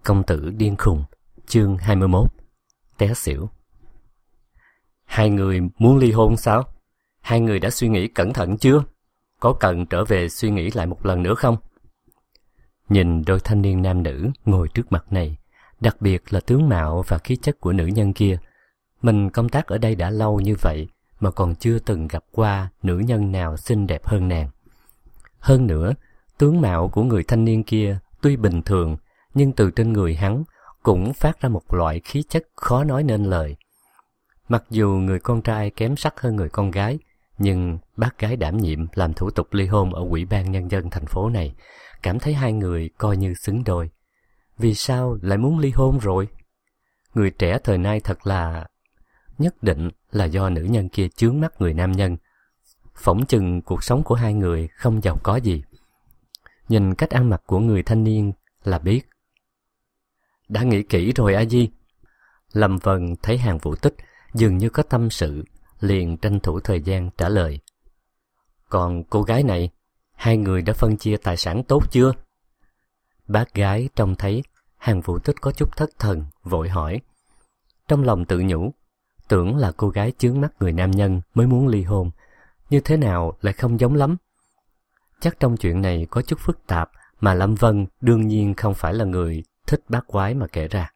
Công tử điên khùng, chương 21. Té xỉu. Hai người muốn ly hôn sao? Hai người đã suy nghĩ cẩn thận chưa? Có cần trở về suy nghĩ lại một lần nữa không? Nhìn đôi thanh niên nam nữ ngồi trước mặt này, đặc biệt là tướng mạo và khí chất của nữ nhân kia. Mình công tác ở đây đã lâu như vậy mà còn chưa từng gặp qua nữ nhân nào xinh đẹp hơn nàng. Hơn nữa, tướng mạo của người thanh niên kia tuy bình thường, nhưng từ trên người hắn cũng phát ra một loại khí chất khó nói nên lời. Mặc dù người con trai kém sắc hơn người con gái, nhưng bác gái đảm nhiệm làm thủ tục ly hôn ở Ủy ban Nhân dân thành phố này cảm thấy hai người coi như xứng đôi. Vì sao lại muốn ly hôn rồi? Người trẻ thời nay thật là... Nhất định là do nữ nhân kia chướng mắt người nam nhân. Phỏng chừng cuộc sống của hai người không giàu có gì. Nhìn cách ăn mặc của người thanh niên là biết. Đã nghĩ kỹ rồi a Di. Lâm Vân thấy Hàn Vũ Tích dường như có tâm sự, liền tranh thủ thời gian trả lời. Còn cô gái này, hai người đã phân chia tài sản tốt chưa? Bác gái trông thấy Hàn Vũ Tích có chút thất thần, vội hỏi. Trong lòng tự nhủ, tưởng là cô gái chướng mắt người nam nhân mới muốn ly hôn, như thế nào lại không giống lắm. Chắc trong chuyện này có chút phức tạp mà Lâm Vân đương nhiên không phải là người thích bát quái mà kể ra.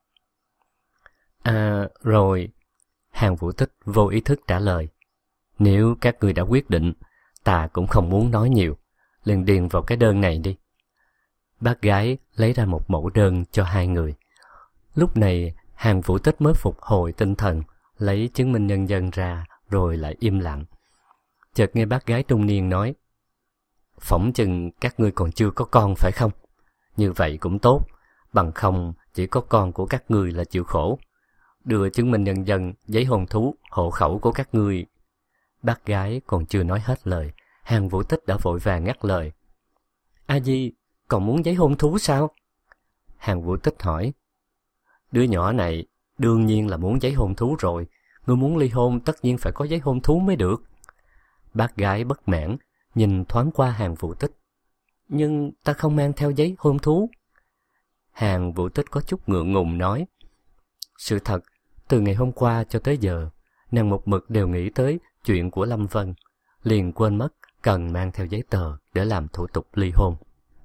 À, rồi. Hàn Vũ Tích vô ý thức trả lời. Nếu các người đã quyết định, ta cũng không muốn nói nhiều, liền điền vào cái đơn này đi. Bác gái lấy ra một mẫu đơn cho hai người. Lúc này, Hàn Vũ Tích mới phục hồi tinh thần, lấy chứng minh nhân dân ra, rồi lại im lặng. Chợt nghe bác gái trung niên nói, phỏng chừng các ngươi còn chưa có con phải không? Như vậy cũng tốt, bằng không chỉ có con của các ngươi là chịu khổ. Đưa chứng minh nhân dân, giấy hôn thú, hộ khẩu của các ngươi. Bác gái còn chưa nói hết lời, Hàn Vũ Tích đã vội vàng ngắt lời. A Di, còn muốn giấy hôn thú sao? Hàn Vũ Tích hỏi. Đứa nhỏ này đương nhiên là muốn giấy hôn thú rồi. Ngươi muốn ly hôn tất nhiên phải có giấy hôn thú mới được. Bác gái bất mãn, nhìn thoáng qua Hàn Vũ Tích. Nhưng ta không mang theo giấy hôn thú. Hàn Vũ Tích có chút ngượng ngùng nói. Sự thật, từ ngày hôm qua cho tới giờ, nàng một mực đều nghĩ tới chuyện của Lâm Vân, liền quên mất cần mang theo giấy tờ để làm thủ tục ly hôn.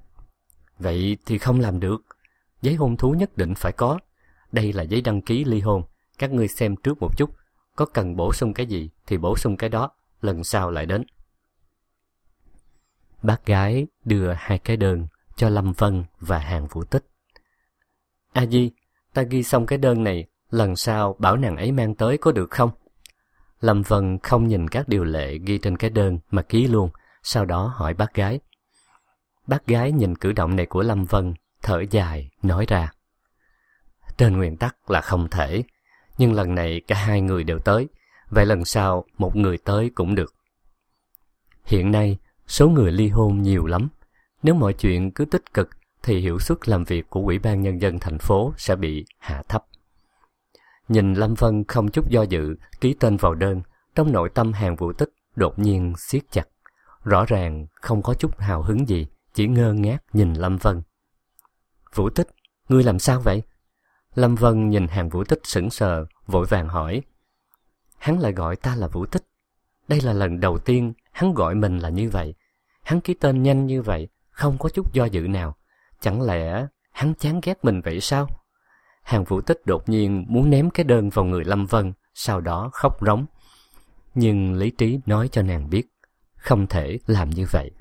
Vậy thì không làm được, giấy hôn thú nhất định phải có. Đây là giấy đăng ký ly hôn, các ngươi xem trước một chút, có cần bổ sung cái gì thì bổ sung cái đó, lần sau lại đến. Bác gái đưa hai cái đơn cho Lâm Vân và Hàn Vũ Tích. A Di, ta ghi xong cái đơn này, lần sau bảo nàng ấy mang tới có được không? Lâm Vân không nhìn các điều lệ ghi trên cái đơn mà ký luôn, sau đó hỏi bác gái. Bác gái nhìn cử động này của Lâm Vân, thở dài, nói ra. Trên nguyên tắc là không thể, nhưng lần này cả hai người đều tới, vậy lần sau một người tới cũng được. Hiện nay, số người ly hôn nhiều lắm. Nếu mọi chuyện cứ tích cực, thì hiệu suất làm việc của Ủy ban Nhân dân thành phố sẽ bị hạ thấp. Nhìn Lâm Vân không chút do dự, ký tên vào đơn, trong nội tâm Hàn Vũ Tích đột nhiên siết chặt. Rõ ràng không có chút hào hứng gì, chỉ ngơ ngác nhìn Lâm Vân. Vũ Tích, ngươi làm sao vậy? Lâm Vân nhìn Hàn Vũ Tích sững sờ, vội vàng hỏi. Hắn lại gọi ta là Vũ Tích. Đây là lần đầu tiên hắn gọi mình là như vậy. Hắn ký tên nhanh như vậy, không có chút do dự nào. Chẳng lẽ hắn chán ghét mình vậy sao? Hàn Vũ Tích đột nhiên muốn ném cái đơn vào người Lâm Vân, sau đó khóc rống. Nhưng lý trí nói cho nàng biết, không thể làm như vậy.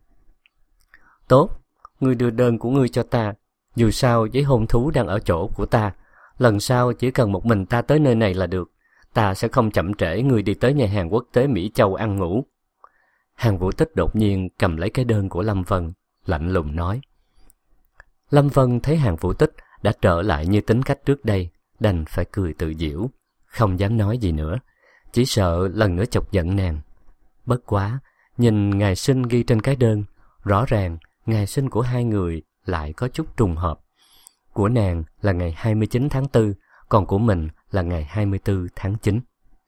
Tốt, ngươi đưa đơn của ngươi cho ta. Dù sao giấy hôn thú đang ở chỗ của ta. Lần sau chỉ cần một mình ta tới nơi này là được. Ta sẽ không chậm trễ ngươi đi tới nhà hàng quốc tế Mỹ Châu ăn ngủ. Hàn Vũ Tích đột nhiên cầm lấy cái đơn của Lâm Vân, lạnh lùng nói. Lâm Vân thấy Hàn Vũ Tích đã trở lại như tính cách trước đây, đành phải cười tự giễu, không dám nói gì nữa, chỉ sợ lần nữa chọc giận nàng. Bất quá, nhìn ngày sinh ghi trên cái đơn, rõ ràng ngày sinh của hai người lại có chút trùng hợp. Của nàng là ngày 29 tháng 4, còn của mình là ngày 24 tháng 9.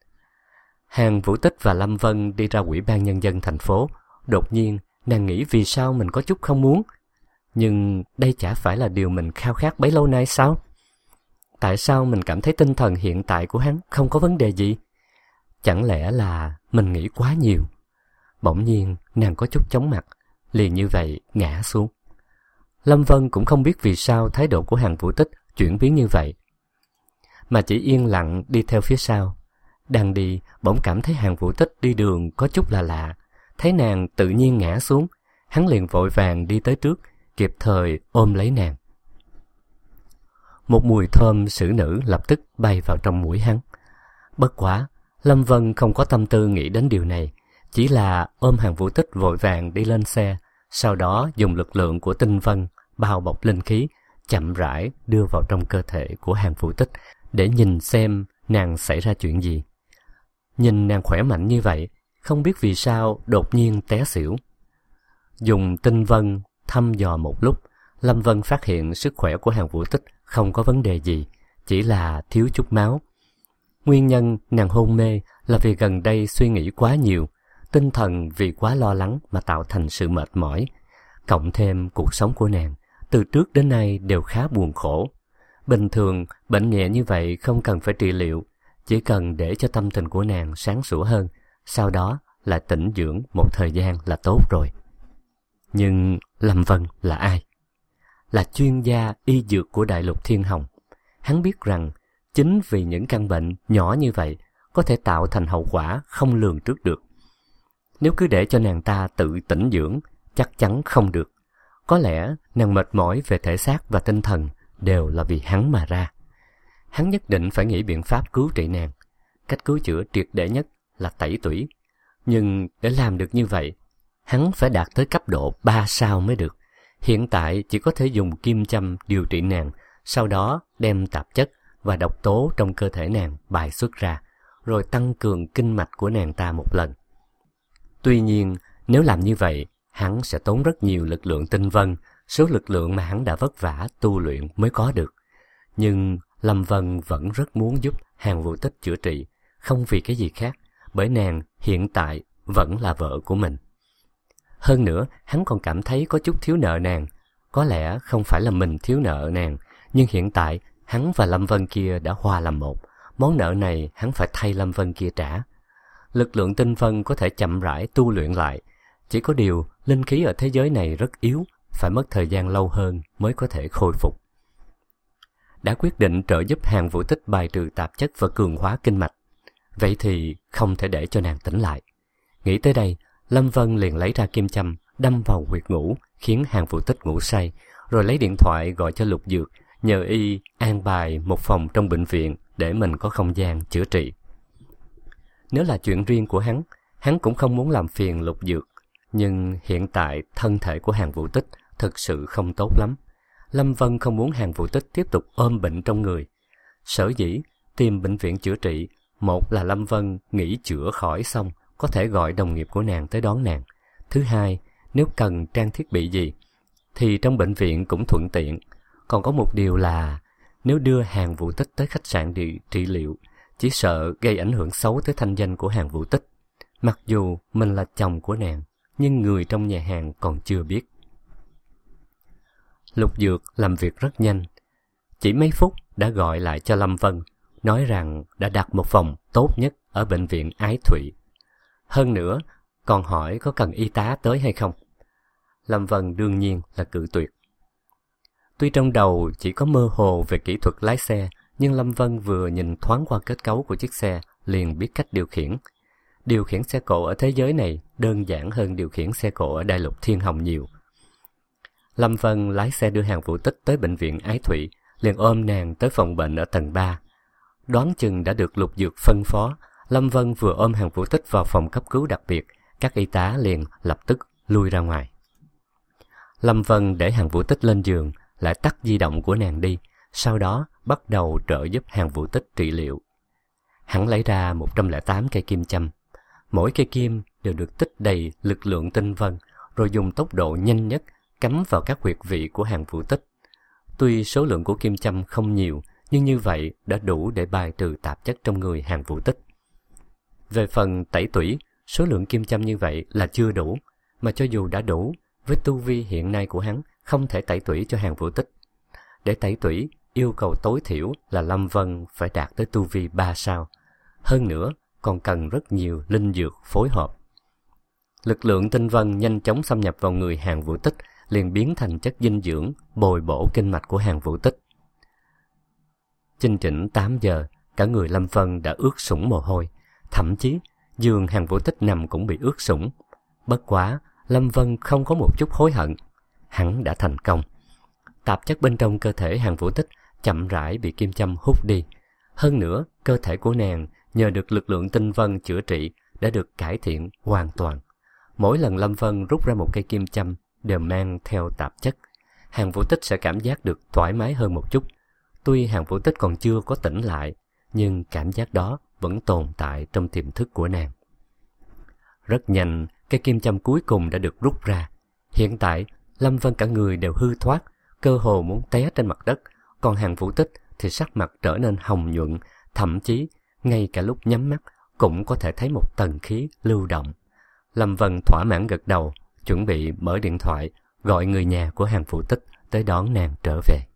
Hàn Vũ Tích và Lâm Vân đi ra Ủy ban Nhân dân thành phố, đột nhiên nàng nghĩ vì sao mình có chút không muốn. Nhưng đây chả phải là điều mình khao khát bấy lâu nay sao? Tại sao mình cảm thấy tinh thần hiện tại của hắn không có vấn đề gì? Chẳng lẽ là mình nghĩ quá nhiều? Bỗng nhiên nàng có chút chóng mặt, liền như vậy ngã xuống. Lâm Vân cũng không biết vì sao thái độ của Hàn Vũ Tích chuyển biến như vậy, mà chỉ yên lặng đi theo phía sau. Đang đi, bỗng cảm thấy Hàn Vũ Tích đi đường có chút là lạ. Thấy nàng tự nhiên ngã xuống, hắn liền vội vàng đi tới trước, kịp thời ôm lấy nàng. Một mùi thơm xử nữ lập tức bay vào trong mũi hắn. Bất quá, Lâm Vân không có tâm tư nghĩ đến điều này, chỉ là ôm Hàn Vũ Tích vội vàng đi lên xe, sau đó dùng lực lượng của tinh vân bao bọc linh khí, chậm rãi đưa vào trong cơ thể của Hàn Vũ Tích để nhìn xem nàng xảy ra chuyện gì. Nhìn nàng khỏe mạnh như vậy, không biết vì sao đột nhiên té xỉu. Dùng tinh vân thăm dò một lúc, Lâm Vân phát hiện sức khỏe của Hàn Vũ Tích không có vấn đề gì, chỉ là thiếu chút máu. Nguyên nhân nàng hôn mê là vì gần đây suy nghĩ quá nhiều, tinh thần vì quá lo lắng mà tạo thành sự mệt mỏi. Cộng thêm cuộc sống của nàng từ trước đến nay đều khá buồn khổ. Bình thường bệnh nhẹ như vậy không cần phải trị liệu, chỉ cần để cho tâm tình của nàng sáng sủa hơn, sau đó lại tĩnh dưỡng một thời gian là tốt rồi. Nhưng Lâm Vân là ai? Là chuyên gia y dược của Đại Lục Thiên Hồng. Hắn biết rằng chính vì những căn bệnh nhỏ như vậy có thể tạo thành hậu quả không lường trước được. Nếu cứ để cho nàng ta tự tĩnh dưỡng, chắc chắn không được. Có lẽ nàng mệt mỏi về thể xác và tinh thần đều là vì hắn mà ra. Hắn nhất định phải nghĩ biện pháp cứu trị nàng. Cách cứu chữa triệt để nhất là tẩy tủy. Nhưng để làm được như vậy, hắn phải đạt tới cấp độ 3 sao mới được. Hiện tại chỉ có thể dùng kim châm điều trị nàng, sau đó đem tạp chất và độc tố trong cơ thể nàng bài xuất ra, rồi tăng cường kinh mạch của nàng ta một lần. Tuy nhiên, nếu làm như vậy, hắn sẽ tốn rất nhiều lực lượng tinh vân, số lực lượng mà hắn đã vất vả tu luyện mới có được. Nhưng Lâm Vân vẫn rất muốn giúp Hàn Vũ Tích chữa trị, không vì cái gì khác, bởi nàng hiện tại vẫn là vợ của mình. Hơn nữa, hắn còn cảm thấy có chút thiếu nợ nàng. Có lẽ không phải là mình thiếu nợ nàng, nhưng hiện tại hắn và Lâm Vân kia đã hòa làm một. Món nợ này hắn phải thay Lâm Vân kia trả. Lực lượng tinh vân có thể chậm rãi tu luyện lại. Chỉ có điều, linh khí ở thế giới này rất yếu, phải mất thời gian lâu hơn mới có thể khôi phục. Đã quyết định trợ giúp Hàn Vũ Tích bài trừ tạp chất và cường hóa kinh mạch. Vậy thì không thể để cho nàng tỉnh lại. Nghĩ tới đây, Lâm Vân liền lấy ra kim châm, đâm vào huyệt ngủ, khiến Hàn Vũ Tích ngủ say, rồi lấy điện thoại gọi cho Lục Dược, nhờ y an bài một phòng trong bệnh viện để mình có không gian chữa trị. Nếu là chuyện riêng của hắn cũng không muốn làm phiền Lục Dược, nhưng hiện tại thân thể của Hàn Vũ Tích thực sự không tốt lắm. Lâm Vân không muốn Hàn Vũ Tích tiếp tục ôm bệnh trong người. Sở dĩ tìm bệnh viện chữa trị, một là Lâm Vân nghĩ chữa khỏi xong có thể gọi đồng nghiệp của nàng tới đón nàng. Thứ hai, nếu cần trang thiết bị gì thì trong bệnh viện cũng thuận tiện. Còn có một điều là nếu đưa Hàn Vũ Tích tới khách sạn trị liệu, chỉ sợ gây ảnh hưởng xấu tới thanh danh của Hàn Vũ Tích. Mặc dù mình là chồng của nàng, nhưng người trong nhà hàng còn chưa biết. Lục Dược làm việc rất nhanh, chỉ mấy phút đã gọi lại cho Lâm Vân, nói rằng đã đặt một phòng tốt nhất ở bệnh viện Ái Thụy. Hơn nữa, còn hỏi có cần y tá tới hay không. Lâm Vân đương nhiên là cự tuyệt. Tuy trong đầu chỉ có mơ hồ về kỹ thuật lái xe, nhưng Lâm Vân vừa nhìn thoáng qua kết cấu của chiếc xe liền biết cách điều khiển. Điều khiển xe cộ ở thế giới này đơn giản hơn điều khiển xe cộ ở Đại Lục Thiên Hồng nhiều. Lâm Vân lái xe đưa Hàn Vũ Tích tới bệnh viện Ái Thụy, liền ôm nàng tới phòng bệnh ở tầng 3. Đoán chừng đã được Lục Dược phân phó, Lâm Vân vừa ôm Hàn Vũ Tích vào phòng cấp cứu đặc biệt, các y tá liền lập tức lui ra ngoài. Lâm Vân để Hàn Vũ Tích lên giường, lại tắt di động của nàng đi, sau đó bắt đầu trợ giúp Hàn Vũ Tích trị liệu. Hắn lấy ra 108 cây kim châm. Mỗi cây kim đều được tích đầy lực lượng tinh vân, rồi dùng tốc độ nhanh nhất cắm vào các huyệt vị của Hàn Vũ Tích. Tuy số lượng của kim châm không nhiều, nhưng như vậy đã đủ để bài trừ tạp chất trong người Hàn Vũ Tích. Về phần tẩy tủy, số lượng kim châm như vậy là chưa đủ, mà cho dù đã đủ, với tu vi hiện nay của hắn, không thể tẩy tủy cho Hàn Vũ Tích. Để tẩy tủy, yêu cầu tối thiểu là Lâm Vân phải đạt tới tu vi 3 sao. Hơn nữa, còn cần rất nhiều linh dược phối hợp. Lực lượng tinh vân nhanh chóng xâm nhập vào người Hàn Vũ Tích, liền biến thành chất dinh dưỡng, bồi bổ kinh mạch của Hàn Vũ Tích. Chinh chỉnh 8 giờ, cả người Lâm Vân đã ướt sũng mồ hôi. Thậm chí, giường Hàn Vũ Tích nằm cũng bị ướt sũng. Bất quá, Lâm Vân không có một chút hối hận. Hắn đã thành công. Tạp chất bên trong cơ thể Hàn Vũ Tích chậm rãi bị kim châm hút đi. Hơn nữa, cơ thể của nàng nhờ được lực lượng tinh vân chữa trị đã được cải thiện hoàn toàn. Mỗi lần Lâm Vân rút ra một cây kim châm đều mang theo tạp chất. Hàn Vũ Tích sẽ cảm giác được thoải mái hơn một chút. Tuy Hàn Vũ Tích còn chưa có tỉnh lại, nhưng cảm giác đó vẫn tồn tại trong tiềm thức của nàng. Rất nhanh, cây kim châm cuối cùng đã được rút ra. Hiện tại, Lâm Vân cả người đều hư thoát, cơ hồ muốn té trên mặt đất, còn Hàn Vũ Tích thì sắc mặt trở nên hồng nhuận, thậm chí ngay cả lúc nhắm mắt cũng có thể thấy một tầng khí lưu động. Lâm Vân thỏa mãn gật đầu, chuẩn bị mở điện thoại gọi người nhà của Hàn Vũ Tích tới đón nàng trở về.